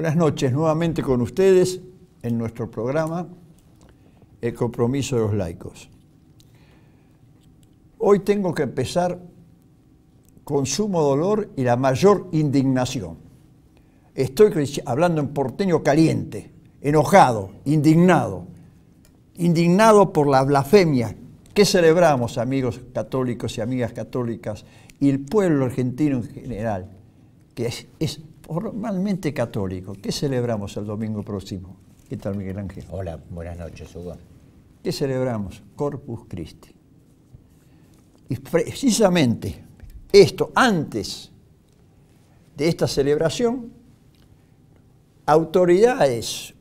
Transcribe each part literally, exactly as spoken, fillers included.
Buenas noches, nuevamente con ustedes en nuestro programa El Compromiso de los Laicos. Hoy tengo que empezar con sumo dolor y la mayor indignación. Estoy hablando en porteño caliente, enojado, indignado, indignado por la blasfemia que celebramos, amigos católicos y amigas católicas, y el pueblo argentino en general, que es, es formalmente católico. ¿Qué celebramos el domingo próximo? ¿Qué tal, Miguel Ángel? Hola, buenas noches, Hugo. ¿Qué celebramos? Corpus Christi. Y precisamente esto, antes de esta celebración, autoridades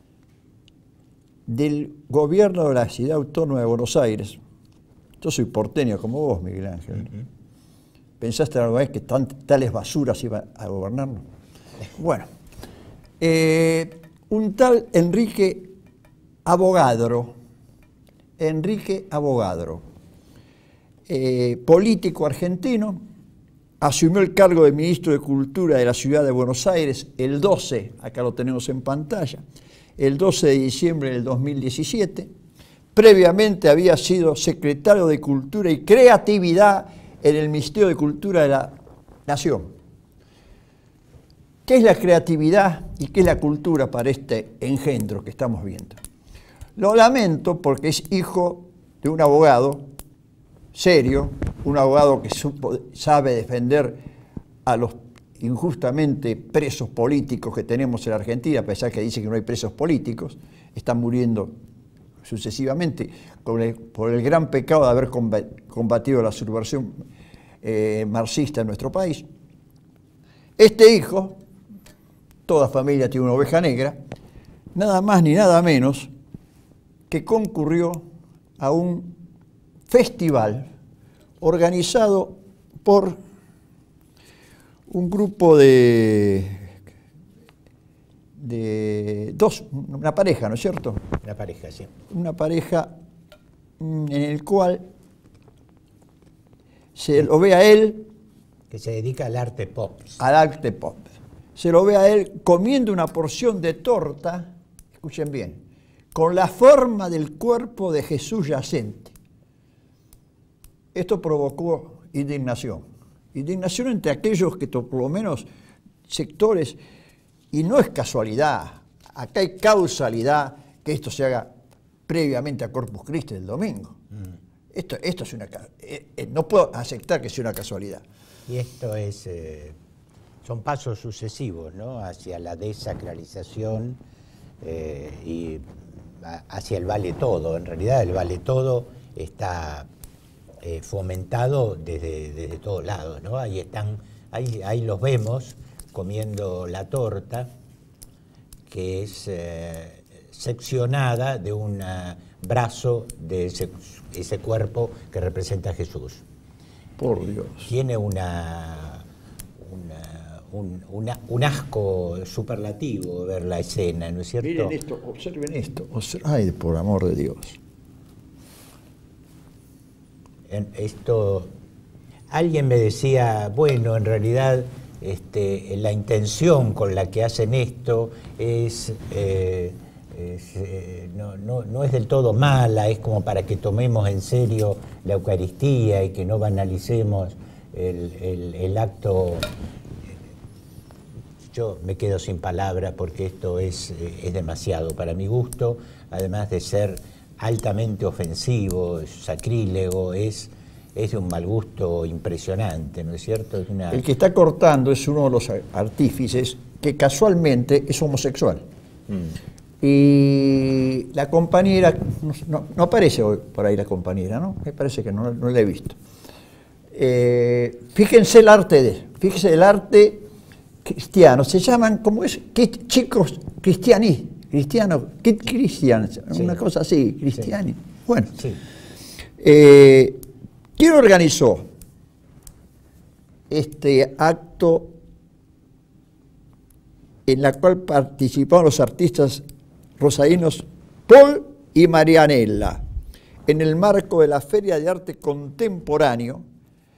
del gobierno de la Ciudad Autónoma de Buenos Aires, yo soy porteño como vos, Miguel Ángel, uh-huh. ¿Pensaste alguna vez que tan, tales basuras iban a gobernarnos? Bueno, eh, un tal Enrique Avogadro, Enrique Avogadro, eh, político argentino, asumió el cargo de ministro de Cultura de la Ciudad de Buenos Aires el doce, acá lo tenemos en pantalla, el doce de diciembre del dos mil diecisiete. Previamente había sido secretario de Cultura y Creatividad en el Ministerio de Cultura de la Nación. ¿Qué es la creatividad y qué es la cultura para este engendro que estamos viendo? Lo lamento porque es hijo de un abogado serio, un abogado que supo, sabe defender a los injustamente presos políticos que tenemos en la Argentina, a pesar que dice que no hay presos políticos, están muriendo sucesivamente con el, por el gran pecado de haber combatido la subversión eh, marxista en nuestro país. Este hijo, toda familia tiene una oveja negra, nada más ni nada menos que concurrió a un festival organizado por un grupo de, de dos, una pareja, ¿no es cierto? Una pareja, sí. Una pareja en el cual se lo ve a él... Que se dedica al arte pop. Al arte pop. Se lo ve a él comiendo una porción de torta, escuchen bien, con la forma del cuerpo de Jesús yacente. Esto provocó indignación. Indignación entre aquellos que, por lo menos, sectores, y no es casualidad, acá hay causalidad que esto se haga previamente a Corpus Christi del domingo. Mm. Esto, esto es una... Eh, eh, no puedo aceptar que sea una casualidad. Y esto es... Eh, son pasos sucesivos, ¿no?, hacia la desacralización eh, y hacia el vale todo. En realidad el vale todo está... Eh, fomentado desde, desde todos lados, ¿no? Ahí están, ahí, ahí los vemos comiendo la torta que es eh, seccionada de un brazo de ese, ese cuerpo que representa a Jesús. Por Dios. Tiene una, una, un, una, un asco superlativo ver la escena, ¿no es cierto? Miren esto, observen esto. Observen, ay, por amor de Dios. Esto, alguien me decía, bueno, en realidad este, la intención con la que hacen esto es, eh, es eh, no, no, no es del todo mala, es como para que tomemos en serio la Eucaristía y que no banalicemos el, el, el acto. Yo me quedo sin palabras porque esto es, es demasiado para mi gusto, además de ser altamente ofensivo, sacrílego, es, es de un mal gusto impresionante, ¿no es cierto? Es una... El que está cortando es uno de los artífices que casualmente es homosexual. Mm. Y la compañera, no, no, no aparece hoy por ahí la compañera, ¿no? Me parece que no, no la he visto. Eh, fíjense el arte de, fíjense el arte cristiano, se llaman, ¿cómo es? Chicos cristianistas. Cristiano, Kid Christian, sí. Una cosa así, cristiani. Sí. Bueno, sí. Eh, ¿Quién organizó este acto en la cual participaron los artistas rosarinos Paul y Marianela en el marco de la Feria de Arte Contemporáneo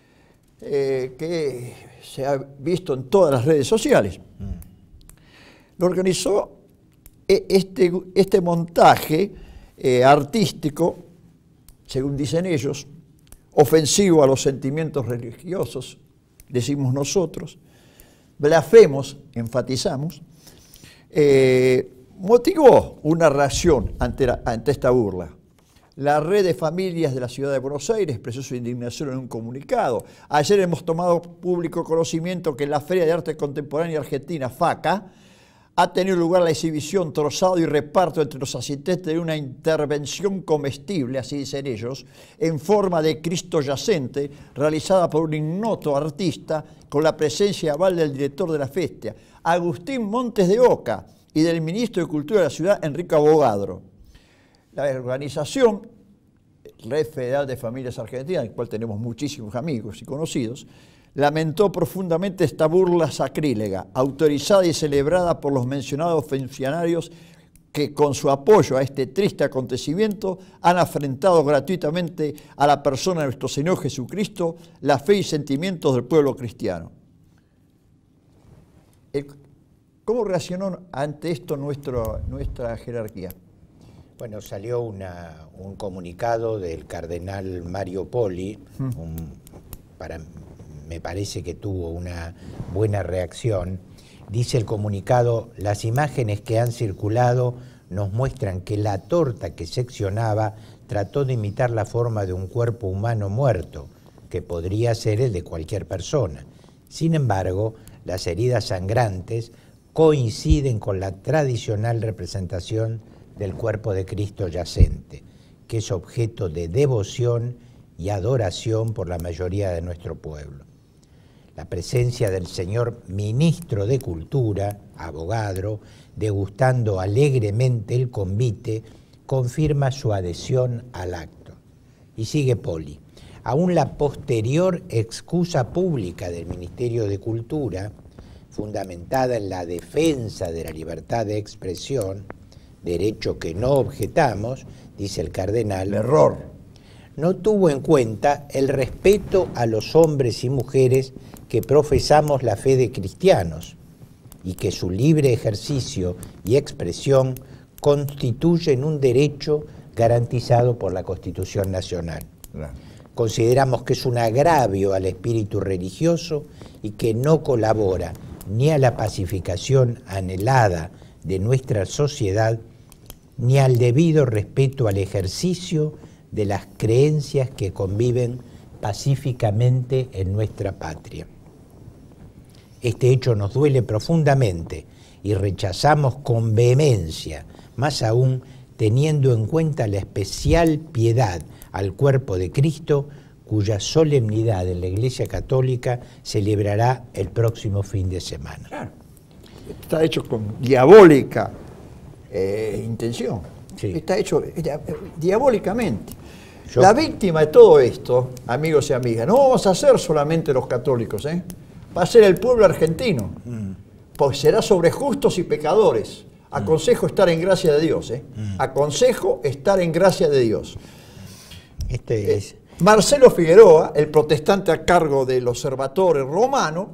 eh, que se ha visto en todas las redes sociales? Mm. lo organizó este, este montaje eh, artístico, según dicen ellos, ofensivo a los sentimientos religiosos, decimos nosotros, blasfemos, enfatizamos, eh, motivó una reacción ante, la, ante esta burla. La red de familias de la ciudad de Buenos Aires expresó su indignación en un comunicado. Ayer hemos tomado público conocimiento que en la Feria de Arte Contemporánea Argentina, FACA, ha tenido lugar la exhibición, trozado y reparto entre los asistentes de una intervención comestible, así dicen ellos, en forma de Cristo yacente, realizada por un ignoto artista con la presencia aval del director de la fiesta, Agustín Montes de Oca, y del ministro de Cultura de la ciudad, Enrique Abogadro. La organización, Red Federal de Familias Argentinas, en la cual tenemos muchísimos amigos y conocidos, lamentó profundamente esta burla sacrílega, autorizada y celebrada por los mencionados funcionarios que con su apoyo a este triste acontecimiento han afrentado gratuitamente a la persona de nuestro Señor Jesucristo, la fe y sentimientos del pueblo cristiano. ¿Cómo reaccionó ante esto nuestro, nuestra jerarquía? Bueno, salió una, un comunicado del cardenal Mario Poli, uh-huh. un, para, me parece que tuvo una buena reacción. Dice el comunicado: las imágenes que han circulado nos muestran que la torta que seccionaba trató de imitar la forma de un cuerpo humano muerto, que podría ser el de cualquier persona. Sin embargo, las heridas sangrantes coinciden con la tradicional representación del cuerpo de Cristo yacente, que es objeto de devoción y adoración por la mayoría de nuestro pueblo. La presencia del señor ministro de Cultura, Abogadro, degustando alegremente el convite, confirma su adhesión al acto. Y sigue Poli. Aún la posterior excusa pública del Ministerio de Cultura, fundamentada en la defensa de la libertad de expresión, derecho que no objetamos, dice el cardenal, error, no tuvo en cuenta el respeto a los hombres y mujeres que profesamos la fe de cristianos y que su libre ejercicio y expresión constituyen un derecho garantizado por la Constitución Nacional. Claro. Consideramos que es un agravio al espíritu religioso y que no colabora ni a la pacificación anhelada de nuestra sociedad, ni al debido respeto al ejercicio de las creencias que conviven pacíficamente en nuestra patria. Este hecho nos duele profundamente y rechazamos con vehemencia, más aún teniendo en cuenta la especial piedad al cuerpo de Cristo, cuya solemnidad en la Iglesia Católica celebrará el próximo fin de semana. Claro. Está hecho con diabólica eh, intención. Sí. Está hecho eh, diabólicamente. Yo... La víctima de todo esto, amigos y amigas, no vamos a ser solamente los católicos, ¿eh? Va a ser el pueblo argentino, mm. pues será sobre justos y pecadores. Aconsejo mm. estar en gracia de Dios, ¿eh? Mm. Aconsejo estar en gracia de Dios. Este es... eh, Marcelo Figueroa, el protestante a cargo del Observatorio Romano,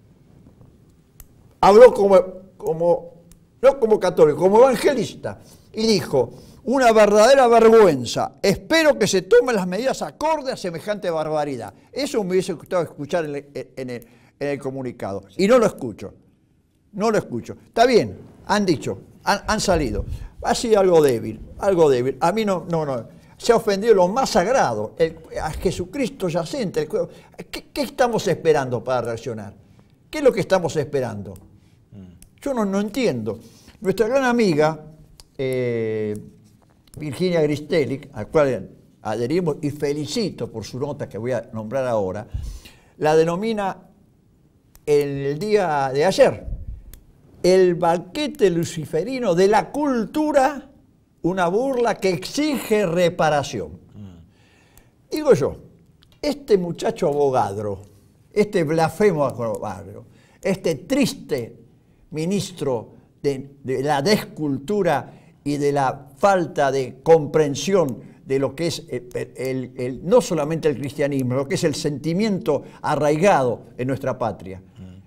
habló como, como, no como católico, como evangelista, y dijo: una verdadera vergüenza, espero que se tomen las medidas acordes a semejante barbaridad. Eso me hubiese gustado escuchar en el, en el, en el comunicado, y no lo escucho, no lo escucho. Está bien, han dicho, han, han salido, ha sido algo débil, algo débil, a mí no, no, no. Se ha ofendido lo más sagrado, el, a Jesucristo yacente. El, ¿qué, ¿Qué estamos esperando para reaccionar? ¿Qué es lo que estamos esperando? Yo no, no entiendo. Nuestra gran amiga, eh, Virginia Gristelli, a la cual adherimos y felicito por su nota que voy a nombrar ahora, la denomina en el día de ayer el banquete luciferino de la cultura, una burla que exige reparación. Mm. Digo yo, este muchacho Abogadro, este blasfemo Abogadro, este triste ministro de, de la descultura y de la falta de comprensión de lo que es el, el, el, no solamente el cristianismo, lo que es el sentimiento arraigado en nuestra patria. Mm.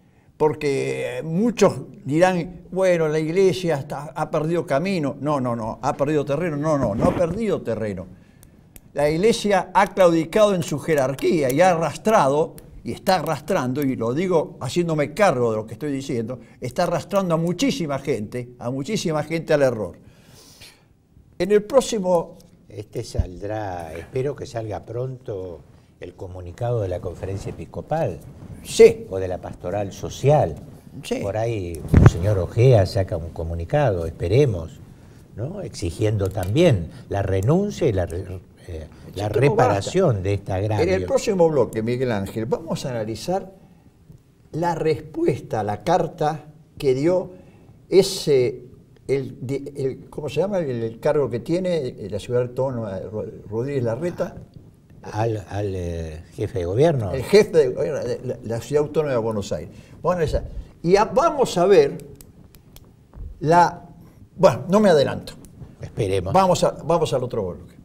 porque muchos dirán, bueno, la iglesia está, ha perdido camino. No, no, no, ha perdido terreno. No, no, no ha perdido terreno. La iglesia ha claudicado en su jerarquía y ha arrastrado, y está arrastrando, y lo digo haciéndome cargo de lo que estoy diciendo, está arrastrando a muchísima gente, a muchísima gente al error. En el próximo... Este saldrá, espero que salga pronto el comunicado de la Conferencia Episcopal. Sí. O de la Pastoral Social. Sí. Por ahí el señor Ojea saca un comunicado, esperemos, ¿no? Exigiendo también la renuncia y la, eh, la reparación basta. de esta agravio. En el próximo bloque, Miguel Ángel, vamos a analizar la respuesta a la carta que dio ese, el, el, ¿cómo se llama? El, el cargo que tiene la ciudad autónoma Rodríguez Larreta. Al, al eh, jefe de gobierno. El jefe de gobierno de la, la ciudad autónoma de Buenos Aires. Bueno, esa, y a, vamos a ver la... Bueno, no me adelanto. Esperemos. Vamos, a, vamos al otro bloque.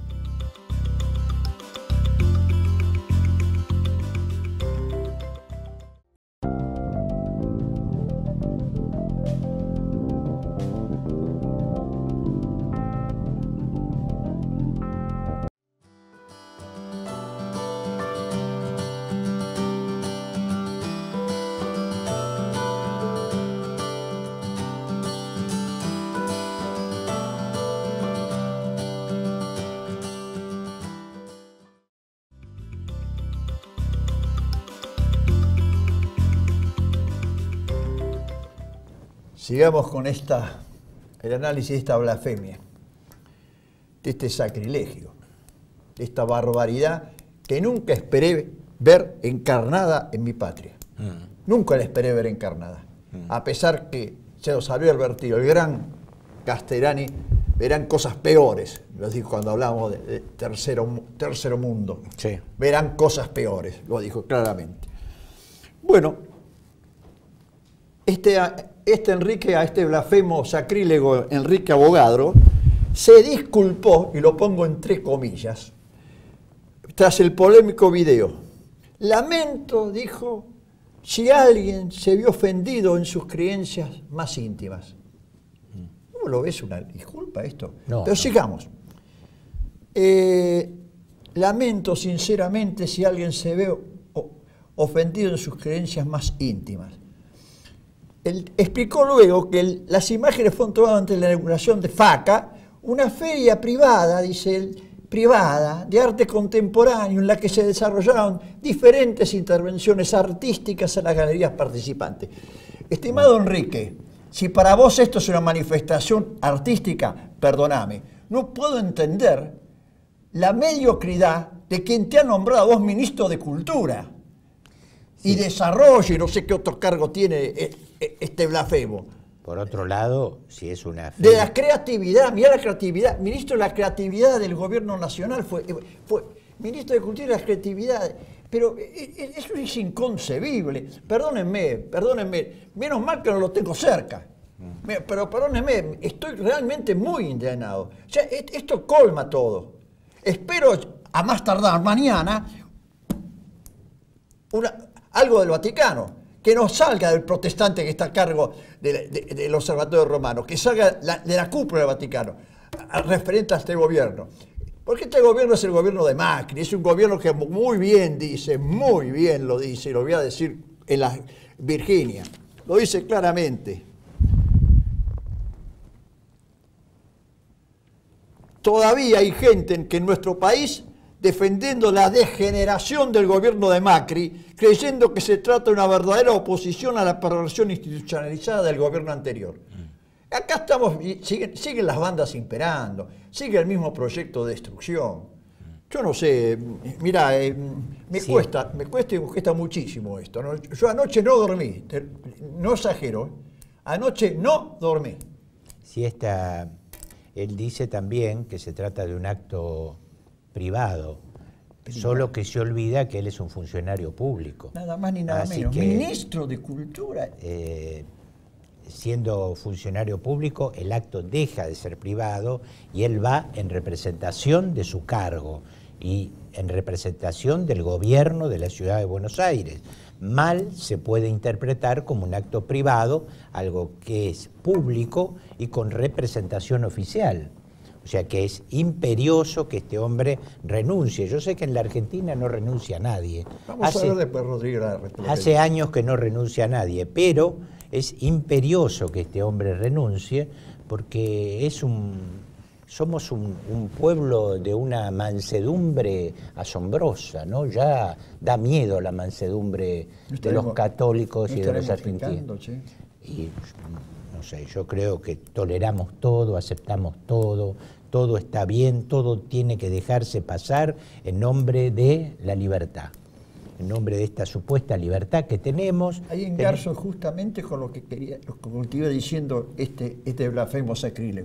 Sigamos con esta, el análisis de esta blasfemia, de este sacrilegio, de esta barbaridad que nunca esperé ver encarnada en mi patria. Mm. Nunca la esperé ver encarnada. Mm. A pesar que se nos salió advertido, el gran Castellani, verán cosas peores, lo dijo cuando hablamos de, de tercero, tercero mundo. Sí. Verán cosas peores, lo dijo claramente. Bueno, este... Este Enrique, a este blasfemo sacrílego Enrique Abogadro, se disculpó, y lo pongo entre comillas, tras el polémico video. Lamento, dijo, si alguien se vio ofendido en sus creencias más íntimas. ¿Cómo lo ves una disculpa esto? No, Pero no. sigamos. Eh, lamento sinceramente si alguien se ve ofendido en sus creencias más íntimas. Él explicó luego que el, las imágenes fueron tomadas ante la inauguración de FACA, una feria privada, dice él, privada, de arte contemporáneo, en la que se desarrollaron diferentes intervenciones artísticas en las galerías participantes. Estimado Enrique, si para vos esto es una manifestación artística, perdóname, no puedo entender la mediocridad de quien te ha nombrado a vos ministro de Cultura. Sí. Y desarrollo, y no sé qué otro cargo tiene este blasfemo. Por otro lado, si es una... De la creatividad, mirá la creatividad, ministro de la creatividad del gobierno nacional, fue, fue ministro de Cultura y la creatividad, pero eso es inconcebible. Perdónenme, perdónenme, menos mal que no lo tengo cerca, pero perdónenme, estoy realmente muy indignado. O sea, esto colma todo. Espero, a más tardar mañana, una... algo del Vaticano, que no salga del protestante que está a cargo de, de, del Observatorio Romano, que salga la, de la cúpula del Vaticano, a, a, referente a este gobierno. Porque este gobierno es el gobierno de Macri, es un gobierno que muy bien dice, muy bien lo dice, y lo voy a decir en la Virginia, lo dice claramente. Todavía hay gente en que en nuestro país defendiendo la degeneración del gobierno de Macri, creyendo que se trata de una verdadera oposición a la perversión institucionalizada del gobierno anterior. Mm. Acá estamos, siguen, siguen las bandas imperando, sigue el mismo proyecto de destrucción. Yo no sé, mira, eh, me, sí. cuesta, me cuesta y me cuesta muchísimo esto, ¿no? Yo anoche no dormí, no exagero, anoche no dormí. Sí, esta, él dice también que se trata de un acto privado, privado, solo que se olvida que él es un funcionario público. Nada más ni nada Así menos. Que, ministro de Cultura. Eh, siendo funcionario público, el acto deja de ser privado y él va en representación de su cargo y en representación del gobierno de la ciudad de Buenos Aires. mal se puede interpretar como un acto privado, algo que es público y con representación oficial. O sea que es imperioso que este hombre renuncie. Yo sé que en la Argentina no renuncia nadie. Vamos hace, a ver después, Rodrigo. Hace años que no renuncia nadie, pero es imperioso que este hombre renuncie porque es un, somos un, un pueblo de una mansedumbre asombrosa, ¿no? Ya da miedo la mansedumbre de los católicos y de los argentinos. ¿Sí? Y no sé, yo creo que toleramos todo, aceptamos todo, todo está bien, todo tiene que dejarse pasar en nombre de la libertad, en nombre de esta supuesta libertad que tenemos. Ahí engarzo justamente con lo que quería, lo que iba diciendo este, este blasfemo sacrílego.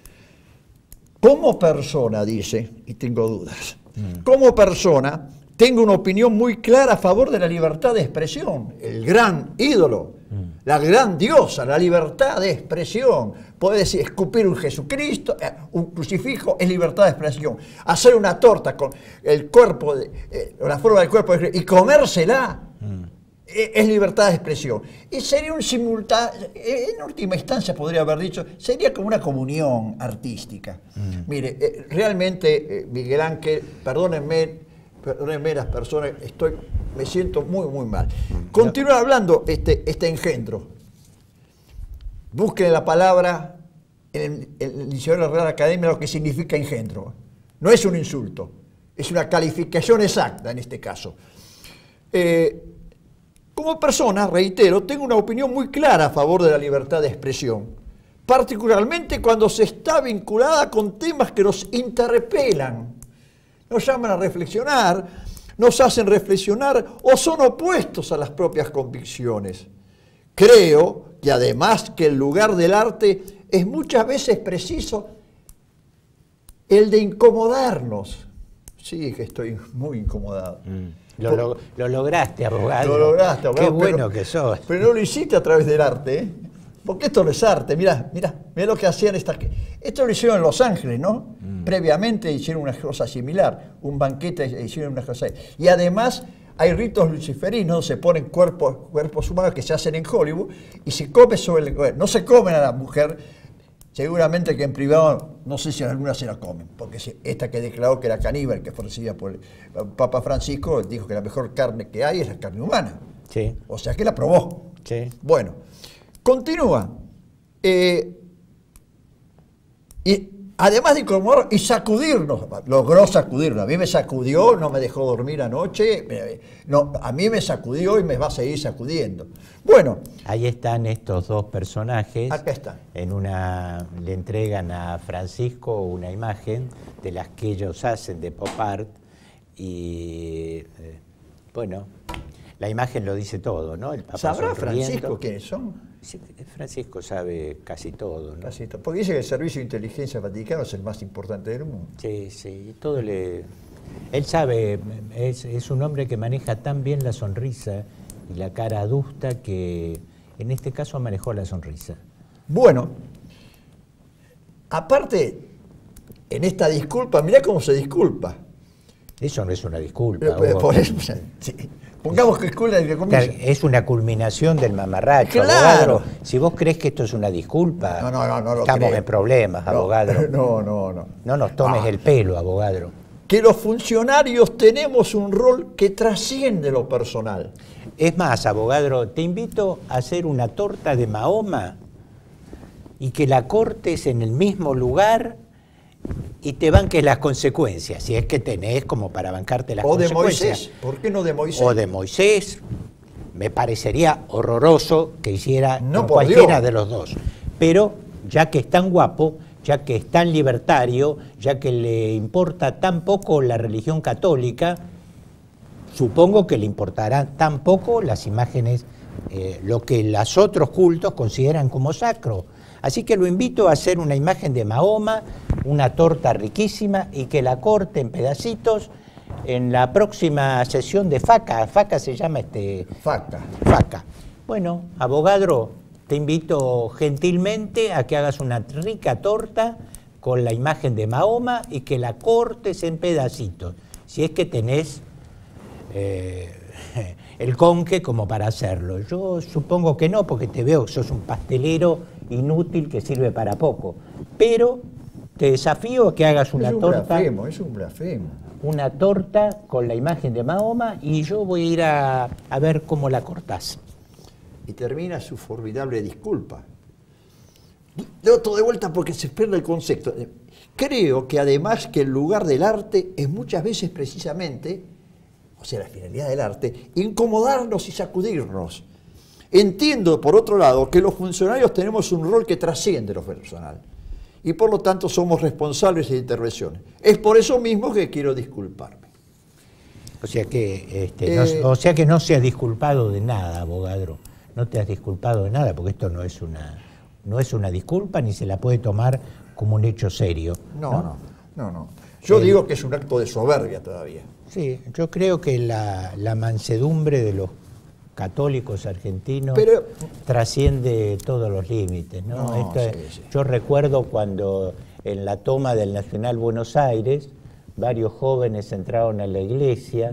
Como persona, dice, y tengo dudas, mm. como persona tengo una opinión muy clara a favor de la libertad de expresión, el gran ídolo, mm. la gran diosa, la libertad de expresión. Puede decir, escupir un Jesucristo, un crucifijo, es libertad de expresión. Hacer una torta con el cuerpo, de, eh, la forma del cuerpo de, y comérsela, mm. es libertad de expresión. Y sería un simultáneo, en última instancia podría haber dicho, sería como una comunión artística. Mm. Mire, eh, realmente, eh, Miguel Ángel, perdónenme, perdónenme las personas, estoy, me siento muy, muy mal. Continúa hablando este, este engendro. Busquen la palabra en el, en el diccionario de la Real Academia lo que significa engendro. No es un insulto, es una calificación exacta en este caso. Eh, como persona, reitero, tengo una opinión muy clara a favor de la libertad de expresión, particularmente cuando se está vinculada con temas que nos interpelan, nos llaman a reflexionar, nos hacen reflexionar o son opuestos a las propias convicciones. Creo que además que el lugar del arte es muchas veces preciso el de incomodarnos. Sí, que estoy muy incomodado. Mm. Lo, lo, lo lograste, abogado. Lo lograste, abogado. Qué bueno pero, que sos. Pero no lo hiciste a través del arte, ¿eh? Porque esto no es arte, mirá, mirá, mirá lo que hacían estas... Esto lo hicieron en Los Ángeles, ¿no? Mm. Previamente hicieron una cosa similar, un banquete hicieron una cosa... Y además hay ritos luciferinos, se ponen cuerpos, cuerpos humanos que se hacen en Hollywood y se come sobre el... Bueno, no se comen a la mujer, seguramente que en privado, no sé si alguna se la comen, porque esta que declaró que era caníbal, que fue recibida por el Papa Francisco, dijo que la mejor carne que hay es la carne humana. Sí. O sea que la probó. Sí. Bueno... Continúa, eh, y además de incomodar y sacudirnos, logró sacudirnos, a mí me sacudió, no me dejó dormir anoche, no, a mí me sacudió y me va a seguir sacudiendo. Bueno. Ahí están estos dos personajes. Acá están. En una, le entregan a Francisco una imagen de las que ellos hacen de pop art y, eh, bueno, la imagen lo dice todo, ¿no? El Papa ¿Sabrá sonriendo. Francisco quiénes son? Sí, Francisco sabe casi todo, ¿no? Casi todo. Porque dice que el Servicio de Inteligencia Vaticano es el más importante del mundo. Sí, sí, todo le... Él sabe, es, es un hombre que maneja tan bien la sonrisa y la cara adusta que en este caso manejó la sonrisa. Bueno, aparte, en esta disculpa, mirá cómo se disculpa. Eso no es una disculpa. Pero, por eso, sí. Pongamos que escuela de comienzo. Es una culminación del mamarracho, claro. Abogado. Si vos crees que esto es una disculpa, no, no, no, no lo estamos creo. en problemas, no, abogado. No, no, no. No nos tomes ah. el pelo, abogado. Que los funcionarios tenemos un rol que trasciende lo personal. Es más, abogado, te invito a hacer una torta de Mahoma y que la cortes en el mismo lugar y te banques las consecuencias, si es que tenés como para bancarte las o consecuencias. O de Moisés, ¿por qué no de Moisés? O de Moisés, me parecería horroroso que hiciera no, con cualquiera Dios. de los dos. Pero ya que es tan guapo, ya que es tan libertario, ya que le importa tan poco la religión católica, supongo que le importarán tan poco las imágenes, eh, lo que los otros cultos consideran como sacro. Así que lo invito a hacer una imagen de Mahoma, una torta riquísima y que la corte en pedacitos en la próxima sesión de FACA. FACA se llama este... FACA. FACA. Bueno, abogado, te invito gentilmente a que hagas una rica torta con la imagen de Mahoma y que la cortes en pedacitos. Si es que tenés eh, el conque como para hacerlo. Yo supongo que no, porque te veo que sos un pastelero inútil que sirve para poco. Pero te desafío a que hagas una es un torta. Blasfemo, es un blasfemo. Una torta con la imagen de Mahoma y yo voy a ir a, a ver cómo la cortás. Y termina su formidable disculpa. Otro de vuelta porque se pierde el concepto. Creo que además que el lugar del arte es muchas veces precisamente, o sea, la finalidad del arte, incomodarnos y sacudirnos. Entiendo, por otro lado, que los funcionarios tenemos un rol que trasciende lo personal y por lo tanto somos responsables de intervenciones. Es por eso mismo que quiero disculparme. O sea que, este, Eh, no, o sea que no se ha disculpado de nada, abogado. No te has disculpado de nada, porque esto no es una, no es una disculpa ni se la puede tomar como un hecho serio. No, no, no, no. no. Yo El, digo que es un acto de soberbia todavía. Sí, yo creo que la, la mansedumbre de los católicos argentinos Pero, trasciende todos los límites, ¿no? No, Esto es, sí, sí. Yo recuerdo cuando en la toma del Nacional Buenos Aires, varios jóvenes entraron a la iglesia,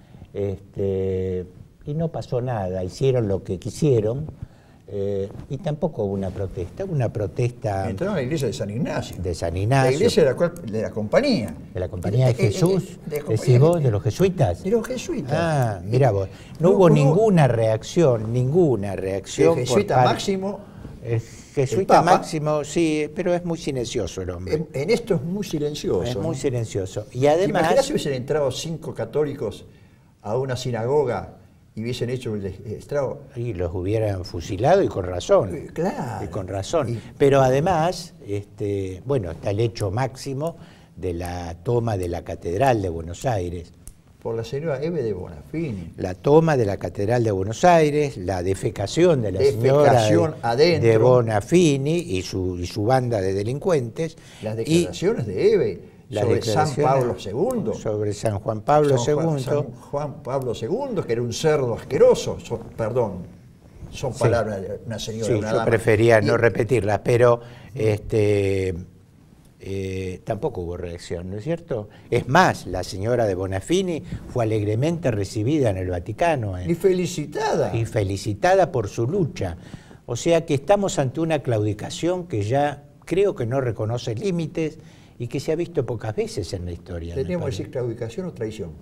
este, y no pasó nada, hicieron lo que quisieron, eh, y tampoco hubo una protesta, hubo una protesta entraron a la iglesia de San Ignacio. de San Ignacio, La iglesia de la, cual, de la compañía. de la Compañía de Eh, eh, Jesús, eh, de la decís compañía vos, de- de los jesuitas. De los jesuitas. Ah, mira vos, no, No, hubo no, ninguna reacción, ninguna reacción. El por jesuita parte- Máximo. El el jesuita Papa, Máximo, sí, pero es muy silencioso el hombre. En, en esto es muy silencioso. Es ¿no? muy silencioso. Y ¿Te además, imaginas si hubiesen entrado cinco católicos a una sinagoga y hubiesen hecho el estrago? y los hubieran fusilado y con razón. Eh, claro. Y con razón. Y- Pero además, este, bueno, está el hecho máximo de la toma de la Catedral de Buenos Aires. Por la señora Eve de Bonafini. La toma de la Catedral de Buenos Aires, la defecación de la señora Defecación de, adentro. de Bonafini y su, y su banda de delincuentes. Las y declaraciones de Eve las sobre San declaraciones Pablo segundo. Sobre San Juan Pablo San Juan, segundo. San Juan Pablo segundo, que era un cerdo asqueroso. Son- perdón, son Sí. palabras de una señora. Sí, una yo dama. prefería Y- no repetirlas, pero este, eh, tampoco hubo reacción, ¿no es cierto? Es más, la señora de Bonafini fue alegremente recibida en el Vaticano Y eh, felicitada. y felicitada por su lucha. O sea que estamos ante una claudicación que ya creo que no reconoce límites y que se ha visto pocas veces en la historia. me Teníamos que parece. decir claudicación o traición.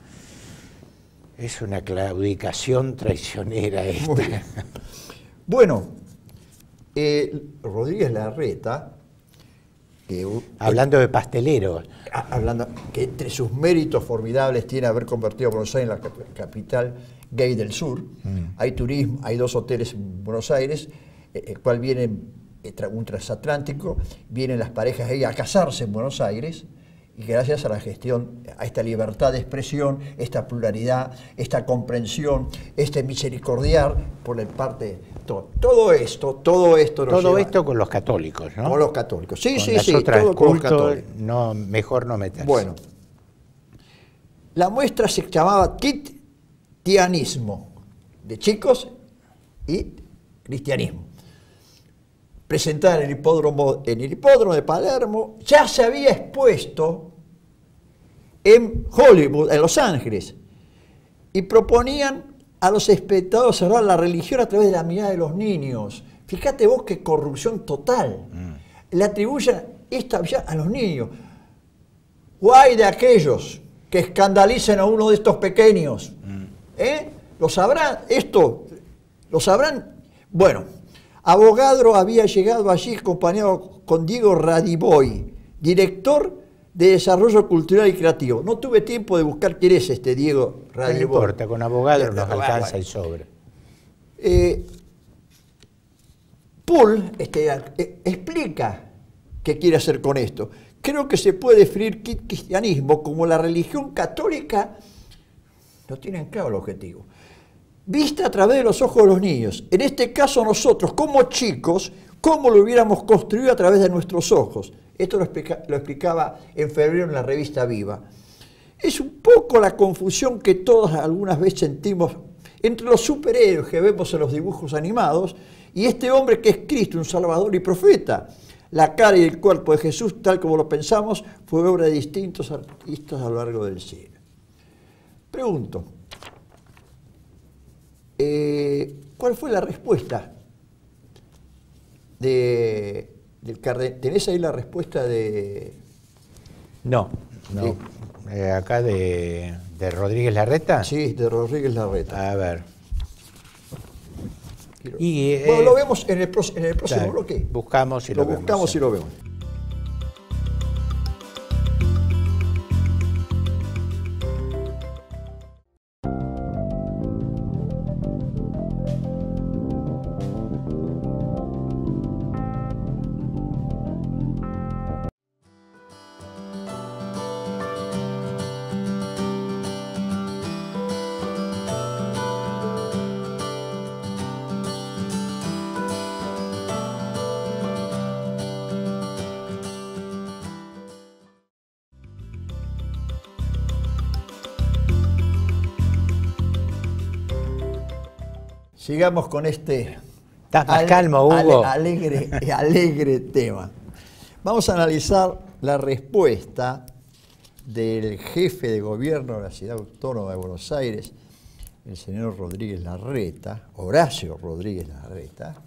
Es una claudicación traicionera esta. Muy bien. Bueno, eh, Rodríguez Larreta, que, uh, Hablando de pasteleros. a- hablando, que entre sus méritos formidables tiene haber convertido a Buenos Aires en la cap- capital gay del sur. Hay turismo, hay dos hoteles en Buenos Aires, eh, el cual vienen eh, tra- un transatlántico, vienen las parejas gay a casarse en Buenos Aires. Y gracias a la gestión, a esta libertad de expresión, esta pluralidad, esta comprensión, este misericordiar por el parte, todo, todo esto, todo esto nos Todo lleva- esto con los católicos, ¿no? con los católicos. Sí, Con sí, las sí, otras todo con los cultos, católicos. no, mejor no meterse. Bueno, la muestra se llamaba Cristianismo, de chicos y cristianismo. Presentada en el hipódromo, en el hipódromo de Palermo, ya se había expuesto en Hollywood, en Los Ángeles, y proponían a los espectadores observar la religión a través de la mirada de los niños. Fíjate vos qué corrupción total. Le atribuyen esta visión a los niños. Guay de aquellos que escandalicen a uno de estos pequeños. ¿Eh? ¿Lo sabrán? Esto, ¿lo sabrán? Bueno, Avogadro había llegado allí acompañado con Diego Radiboy, director de Desarrollo Cultural y Creativo. No tuve tiempo de buscar quién es este Diego No Radiboy. importa, con abogados nos Bueno, alcanza bueno. y sobra. Eh, Poole este, eh, explica qué quiere hacer con esto. Creo que se puede definir cristianismo como la religión católica, no tienen claro el objetivo, vista a través de los ojos de los niños. En este caso nosotros, como chicos, ¿cómo lo hubiéramos construido a través de nuestros ojos? Esto lo, explica, lo explicaba en febrero en la revista Viva. Es un poco la confusión que todos algunas veces sentimos entre los superhéroes que vemos en los dibujos animados y este hombre que es Cristo, un Salvador y profeta. La cara y el cuerpo de Jesús, tal como lo pensamos, fue obra de distintos artistas a lo largo del siglo. Pregunto, Eh, ¿Cuál fue la respuesta de, del cardenal? ¿Tenés ahí la respuesta de...? No, no. de, Eh, acá de, de Rodríguez Larreta. Sí, de Rodríguez Larreta. A ver. Y, bueno, eh, lo vemos en el, pro, en el próximo claro, bloque. Buscamos y lo, lo vemos. buscamos y lo vemos. Sigamos con este ¿Estás más calmo, Hugo? ale, alegre, alegre tema. Vamos a analizar la respuesta del jefe de gobierno de la Ciudad Autónoma de Buenos Aires, el señor Rodríguez Larreta, Horacio Rodríguez Larreta,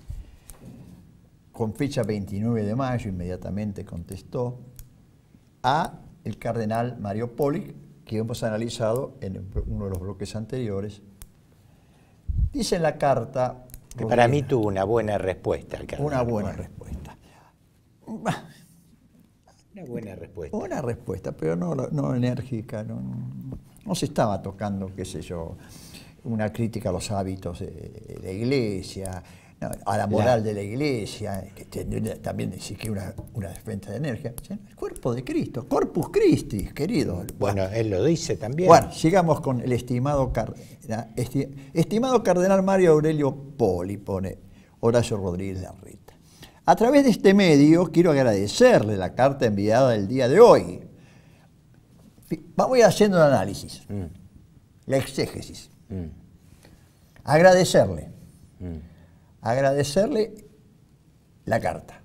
con fecha veintinueve de mayo, inmediatamente contestó a el cardenal Mario Poli, que hemos analizado en uno de los bloques anteriores. Dice en la carta... Que para mí tuvo una buena respuesta el cardenal. Una buena bueno. respuesta. Una buena respuesta. Una respuesta, pero no, no enérgica, no, no se estaba tocando, qué sé yo, una crítica a los hábitos de la Iglesia, no, a la moral la, de la Iglesia, que también decir que una, una defensa de energía. El cuerpo de Cristo, Corpus Christi, querido. Bueno, él lo dice también. Bueno, sigamos con el estimado, cardenal, esti, estimado cardenal Mario Aurelio Poli, pone Horacio Rodríguez Larreta. A través de este medio quiero agradecerle la carta enviada el día de hoy. Vamos a ir haciendo un análisis, mm. la exégesis. Mm. Agradecerle. Mm. Agradecerle la carta.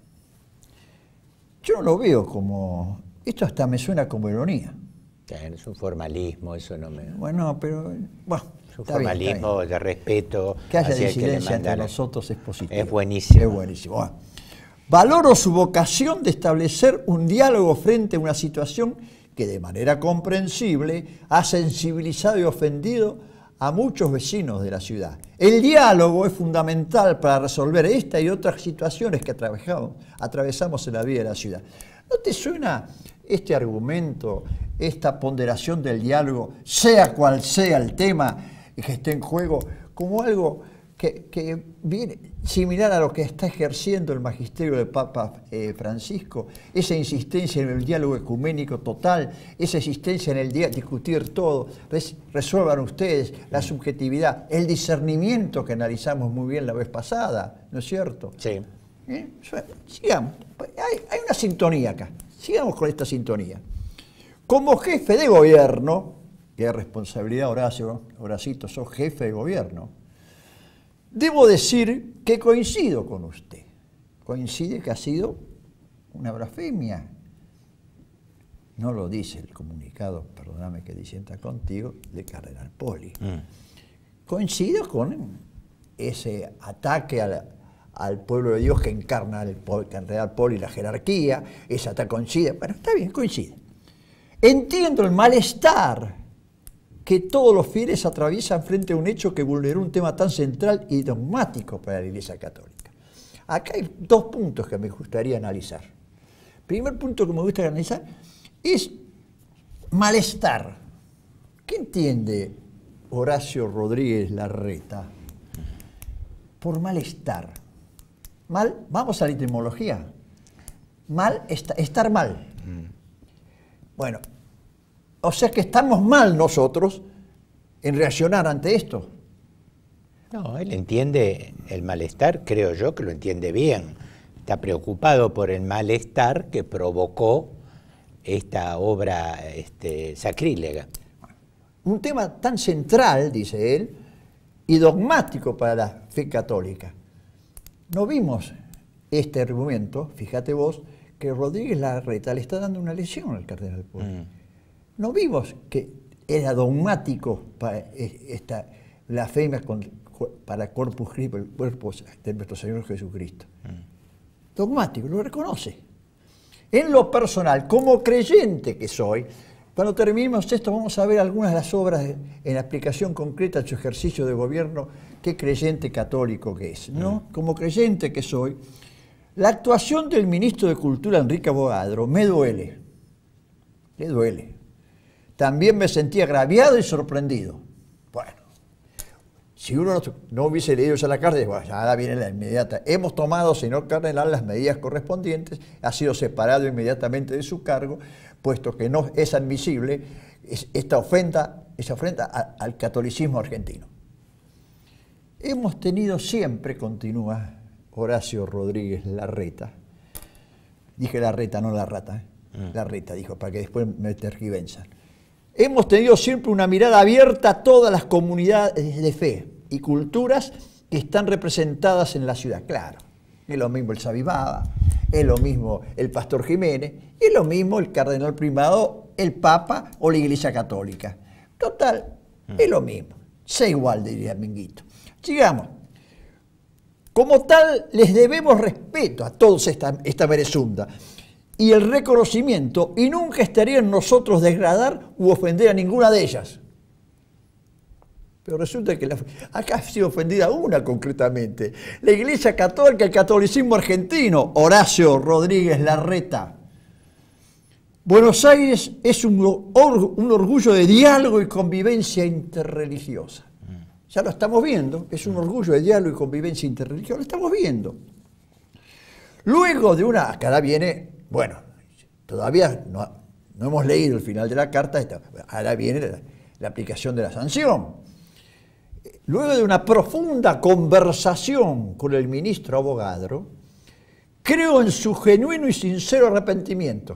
Yo no lo veo como... Esto hasta me suena como ironía. Es un formalismo, eso no me... Bueno, pero... Bueno, es un formalismo bien, de respeto. Que haya disidencia entre nosotros es positivo. Es buenísimo. Es buenísimo. Bueno, valoro su vocación de establecer un diálogo frente a una situación que de manera comprensible ha sensibilizado y ofendido a muchos vecinos de la ciudad. El diálogo es fundamental para resolver esta y otras situaciones que atravesamos, atravesamos en la vida de la ciudad. ¿No te suena este argumento, esta ponderación del diálogo, sea cual sea el tema que esté en juego, como algo que, que viene similar a lo que está ejerciendo el magisterio del Papa eh, Francisco, esa insistencia en el diálogo ecuménico total, esa insistencia en el discutir todo, res, resuelvan ustedes la subjetividad, el discernimiento que analizamos muy bien la vez pasada, ¿no es cierto? Sí. ¿Eh? Sigamos, hay, hay una sintonía acá, sigamos con esta sintonía. Como jefe de gobierno, que es responsabilidad, Horacio, Horacito, sos jefe de gobierno, debo decir que coincido con usted. Coincide que ha sido una blasfemia. No lo dice el comunicado, perdóname que disienta contigo, de cardenal Poli. Mm. Coincido con ese ataque al, al pueblo de Dios que encarna el cardenal Poli, la jerarquía, ese ataque coincide. Bueno, está bien, coincide. Entiendo el malestar que todos los fieles atraviesan frente a un hecho que vulneró un tema tan central y dogmático para la Iglesia Católica. Acá hay dos puntos que me gustaría analizar. El primer punto que me gustaría analizar es malestar. ¿Qué entiende Horacio Rodríguez Larreta por malestar? Mal, vamos a la etimología. Mal, está, estar mal. Bueno, o sea que estamos mal nosotros en reaccionar ante esto. No, él entiende el malestar, creo yo que lo entiende bien. Está preocupado por el malestar que provocó esta obra este, sacrílega. Un tema tan central, dice él, y dogmático para la fe católica. No vimos este argumento, fíjate vos, que Rodríguez Larreta le está dando una lección al cardenal Poli. Mm. No vimos que era dogmático para esta, blasfema con, para Corpus Christi, el cuerpo de nuestro Señor Jesucristo. Mm. Dogmático, lo reconoce. En lo personal, como creyente que soy, cuando terminemos esto vamos a ver algunas de las obras de, en aplicación concreta de su ejercicio de gobierno, qué creyente católico que es, ¿no? Mm. Como creyente que soy, la actuación del ministro de Cultura, Enrique Avogadro, me duele, le duele. También me sentí agraviado y sorprendido. Bueno, si uno no, no hubiese leído ya la carta, bueno, ya ahora viene la inmediata. Hemos tomado, señor cardenal, las medidas correspondientes, ha sido separado inmediatamente de su cargo, puesto que no es admisible esta ofensa, esa ofensa a, al catolicismo argentino. Hemos tenido siempre, continúa Horacio Rodríguez Larreta, dije Larreta, no la rata, ¿eh? mm. Larreta dijo, para que después me tergiversen. Hemos tenido siempre una mirada abierta a todas las comunidades de fe y culturas que están representadas en la ciudad. Claro, es lo mismo el Savibaba, es lo mismo el Pastor Jiménez, es lo mismo el Cardenal Primado, el Papa o la Iglesia Católica. Total, mm. es lo mismo. Sé igual, diría Minguito. Sigamos. Como tal, les debemos respeto a todos esta, esta merezunda y el reconocimiento, y nunca estaría en nosotros degradar u ofender a ninguna de ellas. Pero resulta que la, acá ha sido ofendida una concretamente, la Iglesia Católica, el catolicismo argentino, Horacio Rodríguez Larreta. Buenos Aires es un, or, un orgullo de diálogo y convivencia interreligiosa. Ya lo estamos viendo, es un orgullo de diálogo y convivencia interreligiosa, lo estamos viendo. Luego de una, acá viene, bueno, todavía no, no hemos leído el final de la carta, ahora viene la, la aplicación de la sanción. Luego de una profunda conversación con el ministro Avogadro, creo en su genuino y sincero arrepentimiento,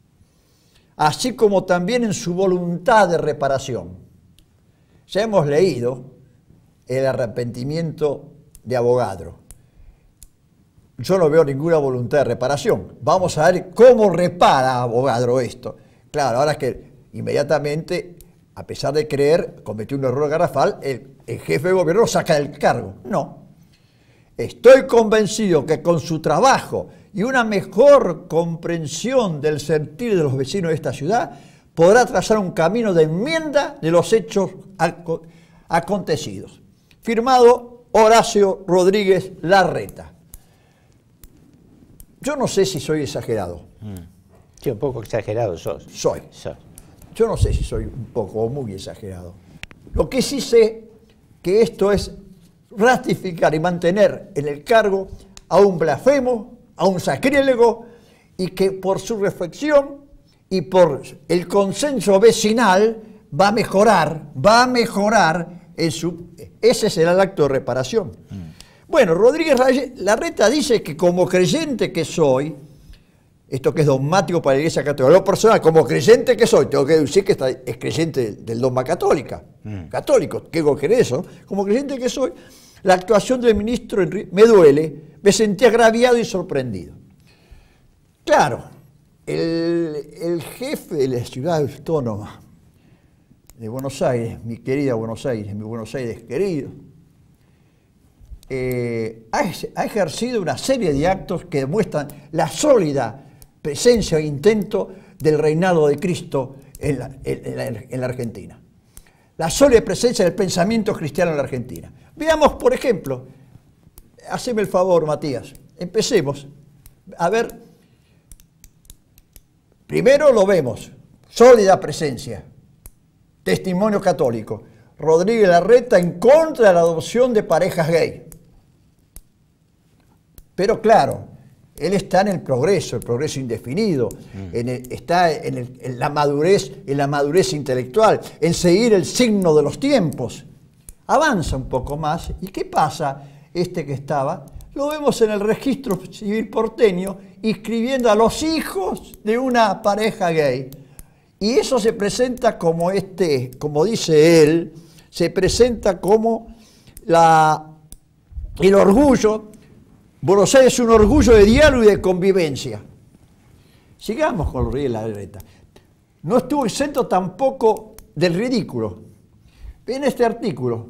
así como también en su voluntad de reparación. Ya hemos leído el arrepentimiento de Avogadro. Yo no veo ninguna voluntad de reparación. Vamos a ver cómo repara Avogadro esto. Claro, ahora es que inmediatamente, a pesar de creer, cometió un error garrafal, el, el jefe de gobierno lo saca del cargo. No. Estoy convencido que con su trabajo y una mejor comprensión del sentir de los vecinos de esta ciudad, podrá trazar un camino de enmienda de los hechos acontecidos. Firmado Horacio Rodríguez Larreta. Yo no sé si soy exagerado. Mm. Sí, un poco exagerado sos. Soy. Sos. Yo no sé si soy un poco o muy exagerado. Lo que sí sé que esto es ratificar y mantener en el cargo a un blasfemo, a un sacrílego, y que por su reflexión y por el consenso vecinal va a mejorar, va a mejorar en su... Ese será el acto de reparación. Mm. Bueno, Rodríguez Larreta dice que como creyente que soy, esto que es dogmático para la Iglesia Católica, lo personal, como creyente que soy, tengo que decir que es creyente del dogma católica, mm. católico, ¿qué coger eso? Como creyente que soy, la actuación del ministro Enrique me duele, me sentí agraviado y sorprendido. Claro, el, el jefe de la ciudad autónoma de Buenos Aires, mi querida Buenos Aires, mi Buenos Aires querido, eh, ha, ha ejercido una serie de actos que demuestran la sólida presencia e intento del reinado de Cristo en la, en la, en la Argentina. La sólida presencia del pensamiento cristiano en la Argentina. Veamos, por ejemplo, haceme el favor, Matías, empecemos a ver, primero lo vemos, sólida presencia. Testimonio católico. Rodríguez Larreta en contra de la adopción de parejas gay. Pero claro, él está en el progreso, el progreso indefinido, mm. en el, está en, el, en, la madurez, en la madurez intelectual, en seguir el signo de los tiempos. Avanza un poco más, ¿y qué pasa? Este que estaba, lo vemos en el registro civil porteño, inscribiendo a los hijos de una pareja gay. Y eso se presenta como este, como dice él, se presenta como la, el orgullo. Buenos Aires es un orgullo de diálogo y de convivencia. Sigamos con Rodríguez Larreta. No estuvo exento tampoco del ridículo. En este artículo,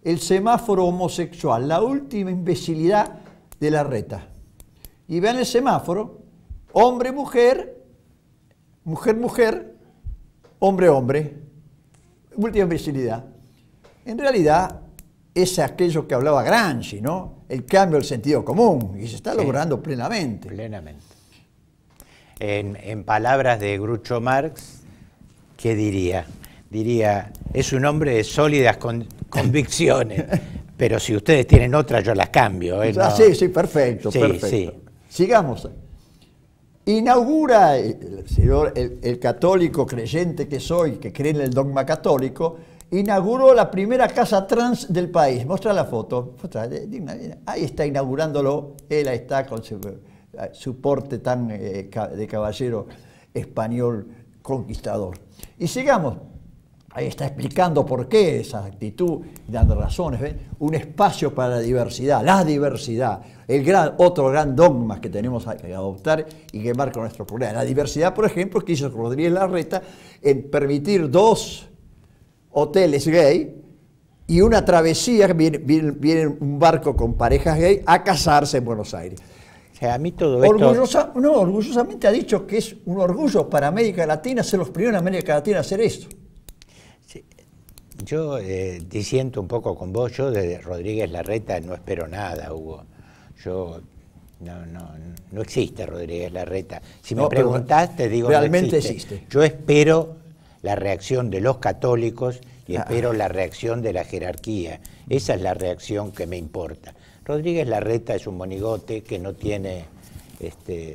el semáforo homosexual, la última imbecilidad de Larreta. Y vean el semáforo, hombre-mujer, mujer-mujer, hombre-hombre, última imbecilidad. En realidad es aquello que hablaba Gramsci, ¿no? El cambio del sentido común, y se está sí, logrando plenamente. Plenamente. En, en palabras de Groucho Marx, ¿qué diría? Diría, es un hombre de sólidas con, convicciones, pero si ustedes tienen otras, yo las cambio. ¿eh? Ah, no. Sí, sí, perfecto, sí, perfecto. Sí. Sigamos. Inaugura el, señor, el, el católico creyente que soy, que cree en el dogma católico, inauguró la primera casa trans del país. Muestra la foto. Ahí está inaugurándolo, él ahí está con su, su porte tan eh, de caballero español conquistador. Y sigamos. Ahí está explicando por qué esa actitud, dando razones. ¿ven? Un espacio para la diversidad, la diversidad, el gran, otro gran dogma que tenemos que adoptar y que marca nuestro programa. La diversidad, por ejemplo, que hizo Rodríguez Larreta en permitir dos hoteles gay y una travesía, viene, viene, viene un barco con parejas gay a casarse en Buenos Aires. O sea, a mí todo esto... Orgullosa, no, orgullosamente ha dicho que es un orgullo para América Latina ser los primeros en América Latina a hacer esto. Yo eh, disiento un poco con vos, yo de Rodríguez Larreta no espero nada, Hugo. Yo, no, no, no existe Rodríguez Larreta. Si me no, preguntás, te digo realmente no existe. existe. Yo espero la reacción de los católicos y espero ah. la reacción de la jerarquía. Esa es la reacción que me importa. Rodríguez Larreta es un monigote que no tiene... Este,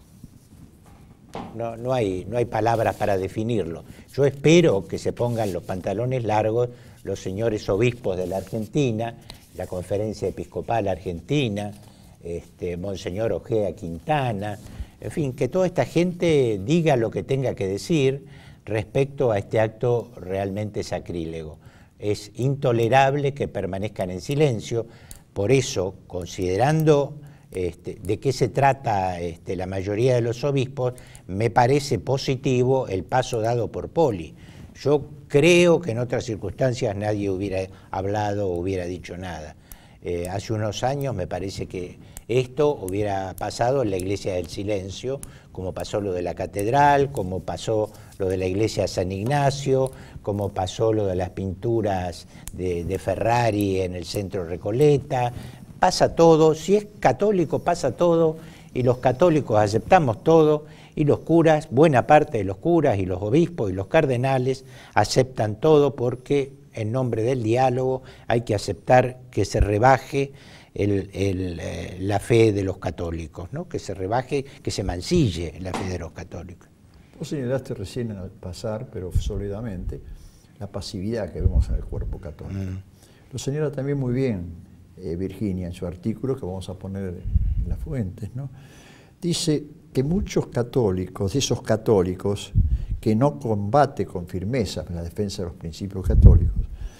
No, no, hay, no hay palabras para definirlo. Yo espero que se pongan los pantalones largos los señores obispos de la Argentina, la Conferencia Episcopal Argentina, este, Monseñor Ojeda Quintana, en fin, que toda esta gente diga lo que tenga que decir respecto a este acto realmente sacrílego. Es intolerable que permanezcan en silencio, por eso, considerando... Este, de qué se trata este, la mayoría de los obispos, me parece positivo el paso dado por Poli. Yo creo que en otras circunstancias nadie hubiera hablado o hubiera dicho nada. Eh, hace unos años me parece que esto hubiera pasado en la Iglesia del Silencio, como pasó lo de la Catedral, como pasó lo de la Iglesia de San Ignacio, como pasó lo de las pinturas de, de Ferrari en el centro Recoleta. Pasa todo, si es católico pasa todo, y los católicos aceptamos todo, y los curas, buena parte de los curas y los obispos y los cardenales aceptan todo porque en nombre del diálogo hay que aceptar que se rebaje el, el, eh, la fe de los católicos, ¿no? Que se rebaje, que se mancille la fe de los católicos. Vos señalaste recién al pasar, pero sólidamente, la pasividad que vemos en el cuerpo católico. Mm. Lo señala también muy bien Eh, Virginia, en su artículo, que vamos a poner en las fuentes, ¿no? Dice que muchos católicos, esos católicos que no combaten con firmeza la defensa de los principios católicos,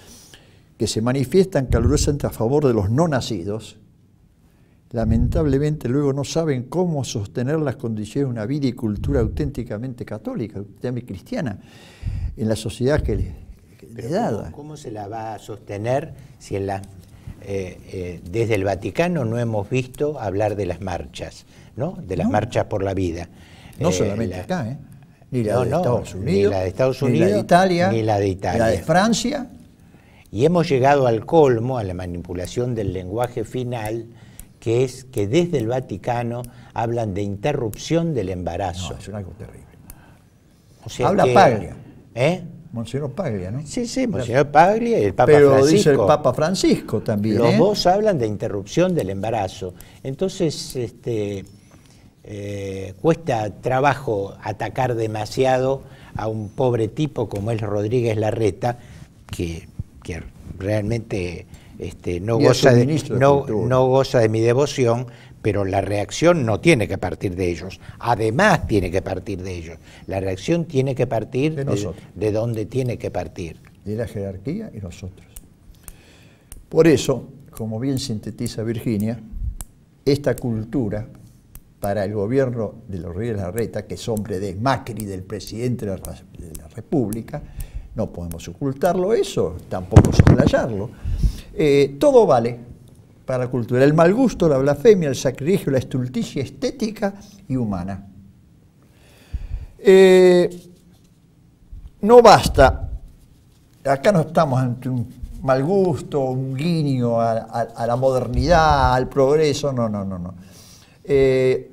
que se manifiestan calurosamente a favor de los no nacidos, lamentablemente luego no saben cómo sostener las condiciones de una vida y cultura auténticamente católica, auténticamente cristiana, en la sociedad que le, que le dada. ¿Cómo, ¿Cómo se la va a sostener si en la Eh, eh, desde el Vaticano no hemos visto hablar de las marchas, ¿no? De las no. marchas por la vida? No eh, solamente la, acá, ¿eh? Ni la, no, de no, Estados Unidos, ni la de Estados Unidos, ni la de Italia, ni la de Italia, la de Francia. Y hemos llegado al colmo, a la manipulación del lenguaje final, que es que desde el Vaticano hablan de interrupción del embarazo. No, es algo terrible. O sea Habla que, Paglia. ¿Eh? Monseñor Paglia, ¿no? Sí, sí, Monseñor Paglia y el Papa Pero Francisco. Pero dice el Papa Francisco también. Los ¿eh? dos hablan de interrupción del embarazo. Entonces, este, eh, cuesta trabajo atacar demasiado a un pobre tipo como es Rodríguez Larreta, que, que realmente este, no, goza de, no, no goza de mi devoción, pero la reacción no tiene que partir de ellos. Además tiene que partir de ellos. La reacción tiene que partir de, de, de donde tiene que partir. De la jerarquía y nosotros. Por eso, como bien sintetiza Virginia, esta cultura para el gobierno de los Rodríguez Larreta, que es hombre de Macri, del presidente de la, de la República, no podemos ocultarlo eso, tampoco soslayarlo, Eh, todo vale para la cultura. El mal gusto, la blasfemia, el sacrilegio, la estulticia estética y humana. Eh, no basta, acá no estamos ante un mal gusto, un guiño a, a, a la modernidad, al progreso, no, no, no, no. Eh,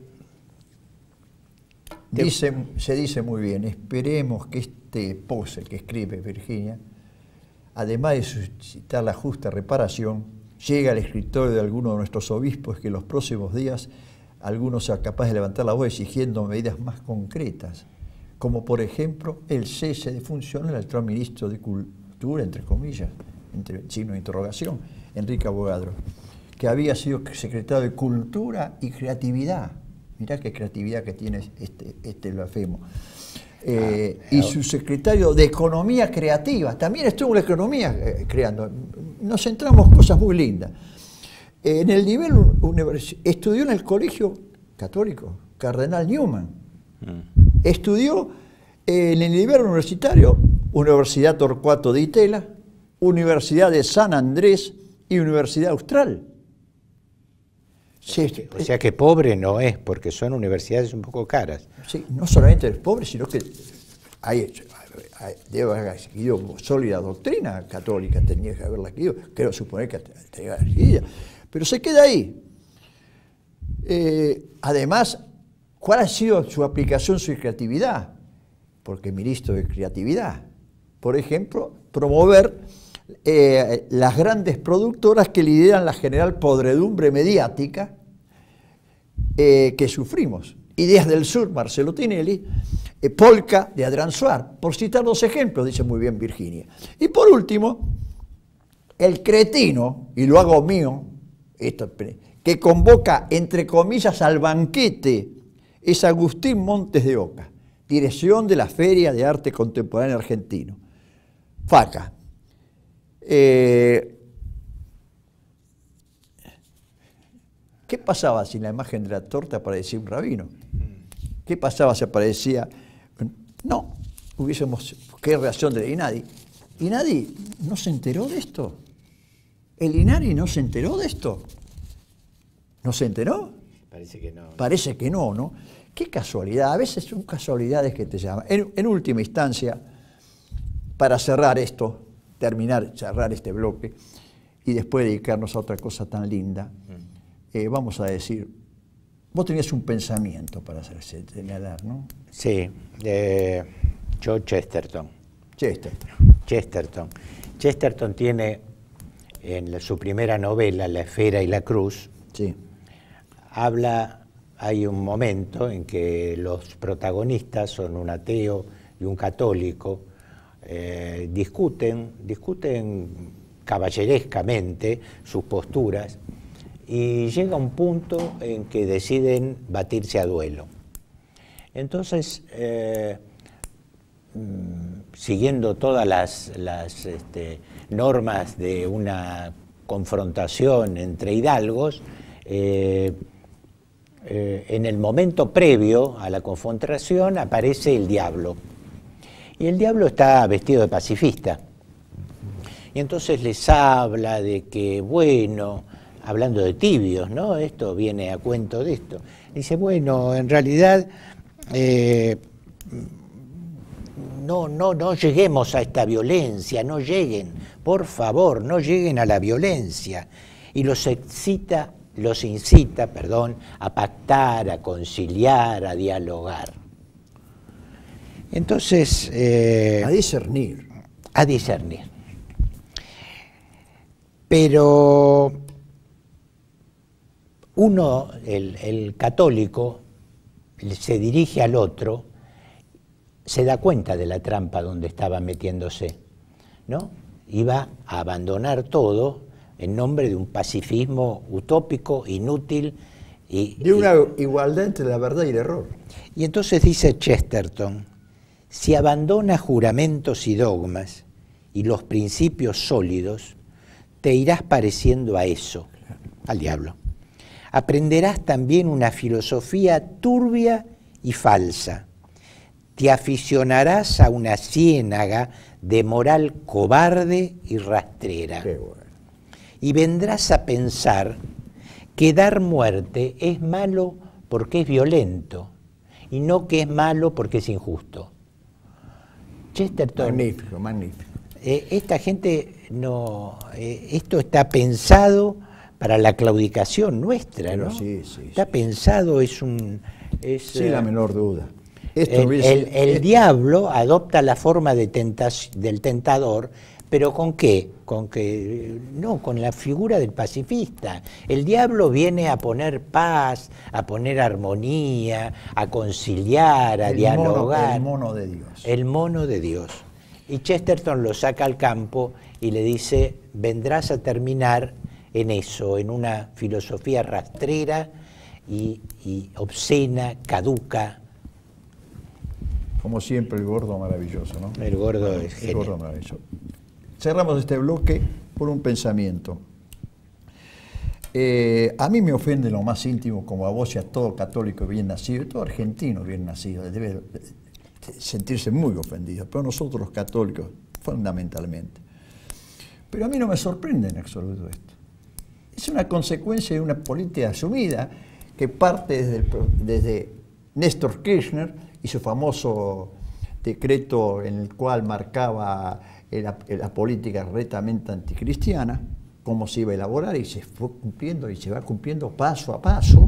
dice, se dice muy bien, esperemos que este pose que escribe Virginia, además de suscitar la justa reparación, llegue al escritorio de alguno de nuestros obispos, que en los próximos días alguno sea capaz de levantar la voz exigiendo medidas más concretas, como por ejemplo el cese de funciones del actual ministro de Cultura, entre comillas, entre signo de interrogación, Enrique Avogadro, que había sido secretario de Cultura y Creatividad. Mirá qué creatividad que tiene este, este blasfemo. Eh, ah, y su secretario de Economía Creativa, también estuvo en la economía eh, creando. Nos centramos en cosas muy lindas. Eh, en el nivel universitario, estudió en el Colegio Católico, Cardenal Newman. Mm. Estudió eh, en el nivel universitario, Universidad Torcuato de Itela, Universidad de San Andrés y Universidad Austral. Sí, o sea que pobre no es, porque son universidades un poco caras. Sí, no solamente es pobre, sino que hay, hay, debe haber adquirido sólida doctrina católica, tenía que haberla adquirido, creo suponer que tenía adquirida, pero se queda ahí. Eh, además, ¿cuál ha sido su aplicación, su creatividad? Porque ministro de Creatividad, por ejemplo, promover eh, las grandes productoras que lideran la general podredumbre mediática eh, que sufrimos. Ideas del Sur, Marcelo Tinelli, eh, Polka de Adrián Suárez, por citar dos ejemplos, dice muy bien Virginia. Y por último, el cretino, y lo hago mío, esto, que convoca, entre comillas, al banquete, es Agustín Montes de Oca, dirección de la Feria de Arte Contemporáneo Argentino. FACA. Eh, ¿Qué pasaba si en la imagen de la torta aparecía un rabino? ¿Qué pasaba si aparecía? No, hubiésemos... ¿Qué reacción del INADI? ¿INADI no se enteró de esto? ¿El INADI no se enteró de esto? ¿No se enteró? Parece que no. Parece que no, ¿no? Qué casualidad, a veces son casualidades que te llaman. En, en última instancia, para cerrar esto, terminar, cerrar este bloque, y después dedicarnos a otra cosa tan linda, mm. eh, vamos a decir, vos tenías un pensamiento para hacerse señalar, ¿no? Sí, eh, yo Chesterton. Chesterton. Chesterton. Chesterton tiene en la, su primera novela, La Esfera y la Cruz, sí. habla... Hay un momento en que los protagonistas son un ateo y un católico, eh, discuten, discuten caballerescamente sus posturas y llega un punto en que deciden batirse a duelo. Entonces, eh, siguiendo todas las, las este, normas de una confrontación entre hidalgos, eh, Eh, en el momento previo a la confrontación aparece el diablo. Y el diablo está vestido de pacifista. Y entonces les habla de que, bueno, hablando de tibios, ¿no? Esto viene a cuento de esto. Dice, bueno, en realidad eh, no, no, no lleguemos a esta violencia, no lleguen, por favor, no lleguen a la violencia. Y los excita los incita, perdón, a pactar, a conciliar, a dialogar. Entonces... Eh, a discernir. A discernir. Pero uno, el, el católico, se dirige al otro, se da cuenta de la trampa donde estaba metiéndose, ¿no? Iba a abandonar todo en nombre de un pacifismo utópico, inútil. Y, de una y, igualdad entre la verdad y el error. Y entonces dice Chesterton, si abandonas juramentos y dogmas y los principios sólidos, te irás pareciendo a eso, al diablo. Aprenderás también una filosofía turbia y falsa. Te aficionarás a una ciénaga de moral cobarde y rastrera. Qué bueno. y vendrás a pensar que dar muerte es malo porque es violento y no que es malo porque es injusto. Chesterton, Magnífico, magnífico. Eh, esta gente no, eh, esto está pensado para la claudicación nuestra, Pero ¿no? sí, sí, está sí. pensado, es un... Es, Sin la menor duda. Esto el hubiese- el- el esto- diablo adopta la forma de tentas- del tentador, pero ¿con qué? Con que no, con la figura del pacifista. El diablo viene a poner paz, a poner armonía, a conciliar, a el dialogar. Mono, el mono de Dios. El mono de Dios. Y Chesterton lo saca al campo y le dice, vendrás a terminar en eso, en una filosofía rastrera y, y obscena, caduca. Como siempre, el gordo maravilloso, ¿no? El gordo es El genial. gordo maravilloso. Cerramos este bloque por un pensamiento. Eh, a mí me ofende lo más íntimo, como a vos y a todo católico bien nacido, y todo argentino bien nacido, debe sentirse muy ofendido, pero nosotros los católicos, fundamentalmente. Pero a mí no me sorprende en absoluto esto. Es una consecuencia de una política asumida que parte desde, el, desde Néstor Kirchner y su famoso decreto en el cual marcaba la, la política retamente anticristiana, cómo se iba a elaborar, y se fue cumpliendo y se va cumpliendo paso a paso.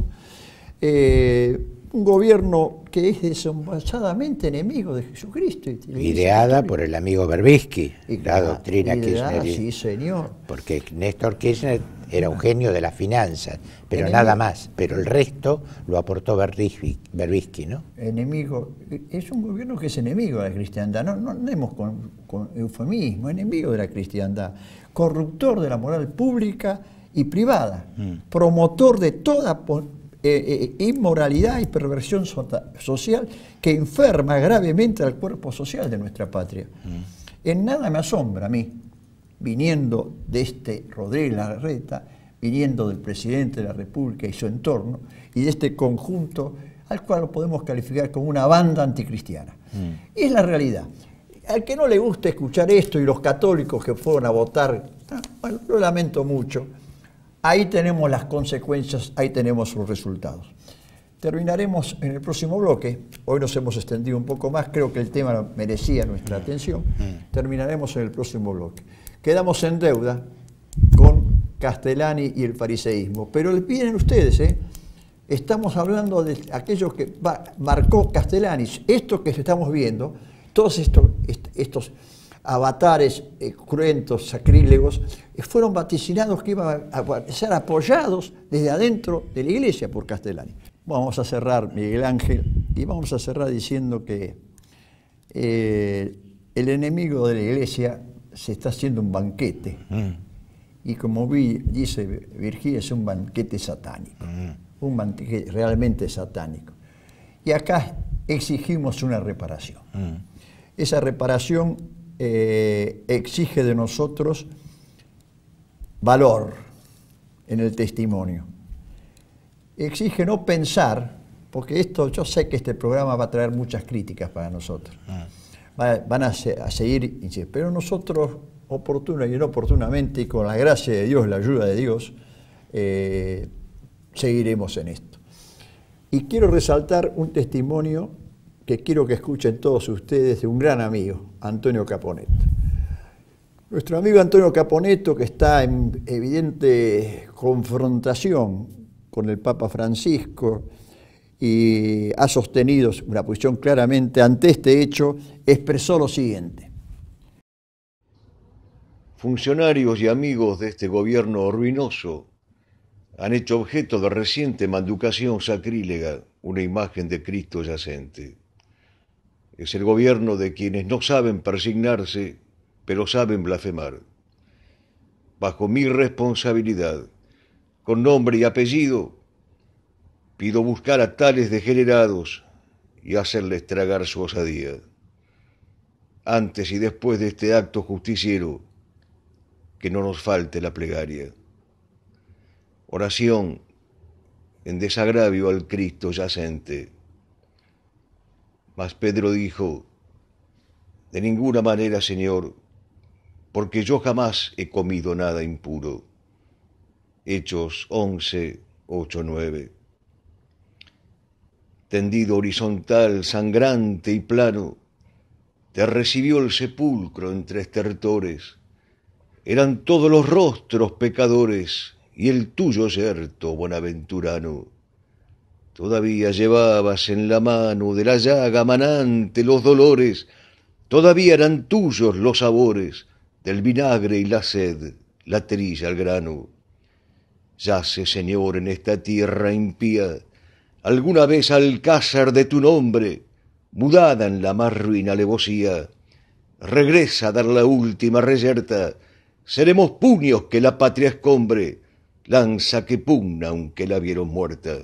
Eh, un gobierno que es desenvasadamente enemigo de Jesucristo. Y Ideada por el amigo Berbisky, y, la doctrina ideada, Kirchner. Sí, señor. Porque Néstor Kirchner era un genio de las finanzas, pero Enemigo. nada más. Pero el resto lo aportó Berbisky, Berbisky, ¿no? Enemigo, es un gobierno que es enemigo de la cristiandad, no, no andemos con, con eufemismo, enemigo de la cristiandad, corruptor de la moral pública y privada, mm. promotor de toda eh, eh, inmoralidad y perversión so social que enferma gravemente al cuerpo social de nuestra patria. Mm. En nada me asombra a mí, viniendo de este Rodríguez Larreta, viniendo del presidente de la República y su entorno, y de este conjunto al cual lo podemos calificar como una banda anticristiana. Mm. Y es la realidad. Al que no le gusta escuchar esto, y los católicos que fueron a votar, bueno, lo lamento mucho, ahí tenemos las consecuencias, ahí tenemos los resultados. Terminaremos en el próximo bloque. Hoy nos hemos extendido un poco más, creo que el tema merecía nuestra atención. Mm. Terminaremos en el próximo bloque. Quedamos en deuda con Castellani y el fariseísmo, pero le piden ustedes, ¿eh? Estamos hablando de aquello que va, marcó Castellani, esto que estamos viendo, todos estos, estos avatares eh, cruentos, sacrílegos, eh, fueron vaticinados que iban a, a ser apoyados desde adentro de la iglesia por Castellani. Vamos a cerrar, Miguel Ángel, y vamos a cerrar diciendo que eh, el enemigo de la iglesia se está haciendo un banquete, mm. y como vi, dice Virgilio, es un banquete satánico, mm. un banquete realmente satánico. Y acá exigimos una reparación. Mm. Esa reparación eh, exige de nosotros valor en el testimonio. Exige no pensar, porque esto, yo sé que este programa va a traer muchas críticas para nosotros. Mm. Va, van a, se, a seguir, pero nosotros, oportuna y inoportunamente, y con la gracia de Dios, la ayuda de Dios, eh, seguiremos en esto. Y quiero resaltar un testimonio que quiero que escuchen todos ustedes, de un gran amigo, Antonio Caponetto. Nuestro amigo Antonio Caponetto, que está en evidente confrontación con el Papa Francisco y ha sostenido una posición claramente ante este hecho, expresó lo siguiente. Funcionarios y amigos de este gobierno ruinoso han hecho objeto de reciente manducación sacrílega una imagen de Cristo yacente. Es el gobierno de quienes no saben persignarse, pero saben blasfemar. Bajo mi responsabilidad, con nombre y apellido, pido buscar a tales degenerados y hacerles tragar su osadía. Antes y después de este acto justiciero, que no nos falte la plegaria. Oración en desagravio al Cristo yacente. Mas Pedro dijo, de ninguna manera, Señor, porque yo jamás he comido nada impuro. Hechos once, ocho, nueve. Tendido horizontal, sangrante y plano, te recibió el sepulcro entre estertores. Eran todos los rostros pecadores y el tuyo yerto, bonaventurano. Todavía llevabas en la mano de la llaga manante los dolores, todavía eran tuyos los sabores del vinagre y la sed, la trilla al grano. Yace, Señor, en esta tierra impía, alguna vez alcázar de tu nombre, mudada en la más ruin alevosía. Regresa a dar la última reyerta, seremos puños que la patria escombre, lanza que pugna aunque la vieron muerta.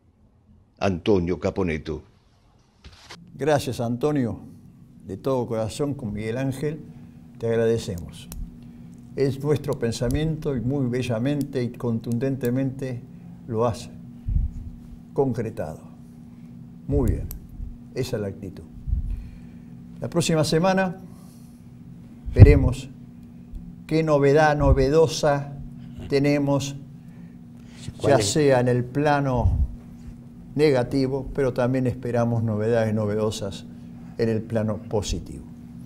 Antonio Caponeto. Gracias, Antonio. De todo corazón, con Miguel Ángel, te agradecemos. Es nuestro pensamiento y muy bellamente y contundentemente lo has concretado. Muy bien, esa es la actitud. La próxima semana veremos qué novedad novedosa tenemos, ya sea en el plano negativo, pero también esperamos novedades novedosas en el plano positivo.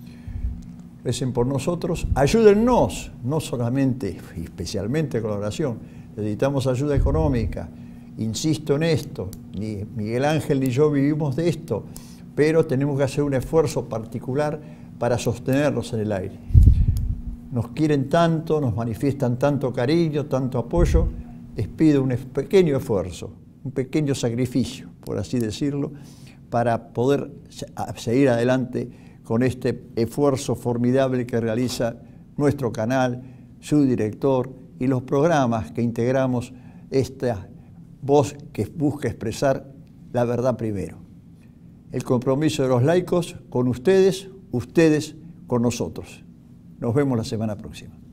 Recen por nosotros, ayúdennos, no solamente y especialmente con la oración, necesitamos ayuda económica, insisto en esto, ni Miguel Ángel ni yo vivimos de esto, pero tenemos que hacer un esfuerzo particular para sostenerlos en el aire. Nos quieren tanto, nos manifiestan tanto cariño, tanto apoyo, les pido un pequeño esfuerzo, un pequeño sacrificio, por así decirlo, para poder seguir adelante con este esfuerzo formidable que realiza nuestro canal, su director y los programas que integramos esta voz que busca expresar la verdad primero. El compromiso de los laicos con ustedes, ustedes con nosotros. Nos vemos la semana próxima.